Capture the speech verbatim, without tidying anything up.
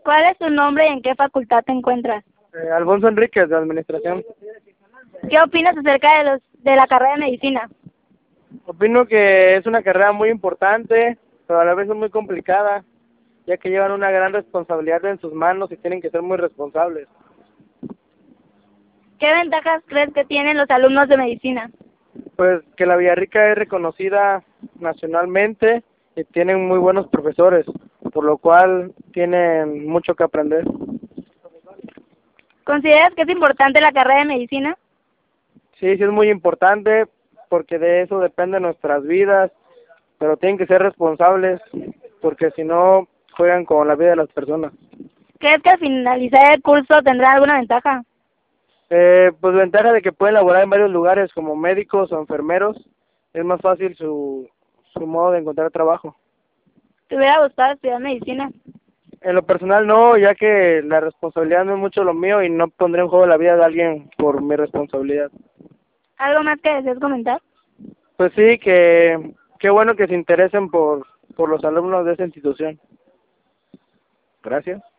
¿Cuál es tu nombre y en qué facultad te encuentras? Eh, Alfonso Enríquez, de Administración. ¿Qué opinas acerca de los de la carrera de medicina? Opino que es una carrera muy importante, pero a la vez es muy complicada, ya que llevan una gran responsabilidad en sus manos y tienen que ser muy responsables. ¿Qué ventajas crees que tienen los alumnos de medicina? Pues que la Villarrica es reconocida nacionalmente y tienen muy buenos profesores, por lo cual tienen mucho que aprender. ¿Consideras que es importante la carrera de medicina? Sí, sí es muy importante porque de eso dependen nuestras vidas, pero tienen que ser responsables porque si no juegan con la vida de las personas. ¿Crees que al finalizar el curso tendrá alguna ventaja? Eh, pues ventaja de que pueden laborar en varios lugares como médicos o enfermeros, es más fácil su, su modo de encontrar trabajo. ¿Te hubiera gustado estudiar medicina? En lo personal no, ya que la responsabilidad no es mucho lo mío y no pondré en juego la vida de alguien por mi responsabilidad. ¿Algo más que desees comentar? Pues sí, que qué bueno que se interesen por, por los alumnos de esa institución. Gracias.